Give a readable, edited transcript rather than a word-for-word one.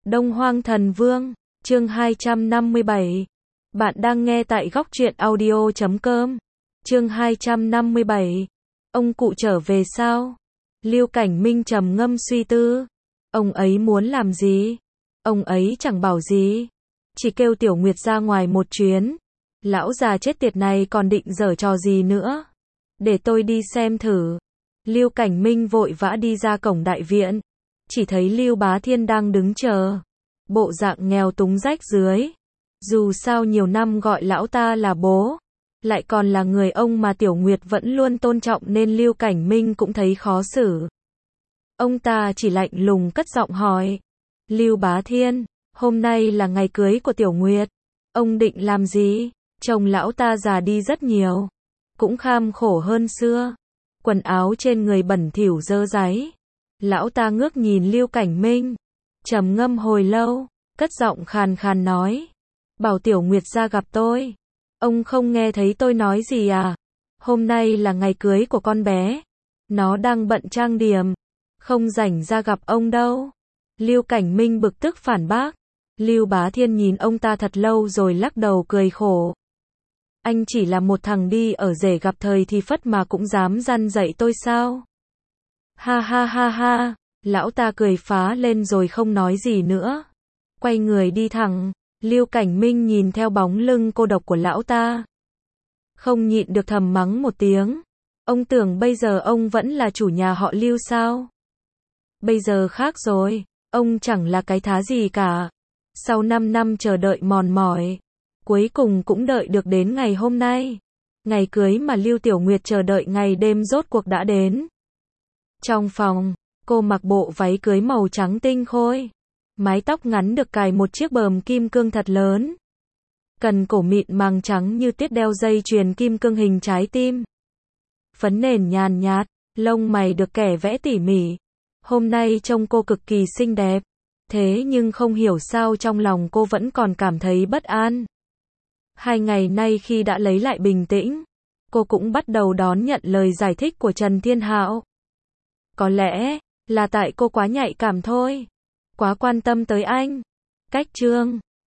Đông Hoang Thần Vương, chương 257. Bạn đang nghe tại góc truyện audio.com. Chương 257. Ông cụ trở về sao? Lưu Cảnh Minh trầm ngâm suy tư. Ông ấy muốn làm gì? Ông ấy chẳng bảo gì. Chỉ kêu Tiểu Nguyệt ra ngoài một chuyến. Lão già chết tiệt này còn định giở trò gì nữa? Để tôi đi xem thử. Lưu Cảnh Minh vội vã đi ra cổng đại viện. Chỉ thấy Lưu Bá Thiên đang đứng chờ. Bộ dạng nghèo túng rách rưới. Dù sao nhiều năm gọi lão ta là bố. Lại còn là người ông mà Tiểu Nguyệt vẫn luôn tôn trọng nên Lưu Cảnh Minh cũng thấy khó xử. Ông ta chỉ lạnh lùng cất giọng hỏi. Lưu Bá Thiên, hôm nay là ngày cưới của Tiểu Nguyệt. Ông định làm gì? Chồng lão ta già đi rất nhiều. Cũng kham khổ hơn xưa. Quần áo trên người bẩn thỉu dơ dáy. Lão ta ngước nhìn Lưu Cảnh Minh. Trầm ngâm hồi lâu, cất giọng khàn khàn nói. Bảo Tiểu Nguyệt ra gặp tôi. Ông không nghe thấy tôi nói gì à? Hôm nay là ngày cưới của con bé. Nó đang bận trang điểm. Không rảnh ra gặp ông đâu. Lưu Cảnh Minh bực tức phản bác. Lưu Bá Thiên nhìn ông ta thật lâu rồi lắc đầu cười khổ. Anh chỉ là một thằng đi ở rể gặp thời thì phất mà cũng dám răn dạy tôi sao? Ha ha ha ha, lão ta cười phá lên rồi không nói gì nữa. Quay người đi thẳng, Lưu Cảnh Minh nhìn theo bóng lưng cô độc của lão ta. Không nhịn được thầm mắng một tiếng. Ông tưởng bây giờ ông vẫn là chủ nhà họ Lưu sao? Bây giờ khác rồi, ông chẳng là cái thá gì cả. Sau 5 năm chờ đợi mòn mỏi, cuối cùng cũng đợi được đến ngày hôm nay. Ngày cưới mà Lưu Tiểu Nguyệt chờ đợi ngày đêm rốt cuộc đã đến. Trong phòng, cô mặc bộ váy cưới màu trắng tinh khôi. Mái tóc ngắn được cài một chiếc bờm kim cương thật lớn. Cần cổ mịn màng trắng như tuyết đeo dây chuyền kim cương hình trái tim. Phấn nền nhàn nhạt, lông mày được kẻ vẽ tỉ mỉ. Hôm nay trông cô cực kỳ xinh đẹp. Thế nhưng không hiểu sao trong lòng cô vẫn còn cảm thấy bất an. 2 ngày nay khi đã lấy lại bình tĩnh, cô cũng bắt đầu đón nhận lời giải thích của Trần Thiên Hạo. Có lẽ là tại cô quá nhạy cảm thôi. Quá quan tâm tới anh. Cách Trương,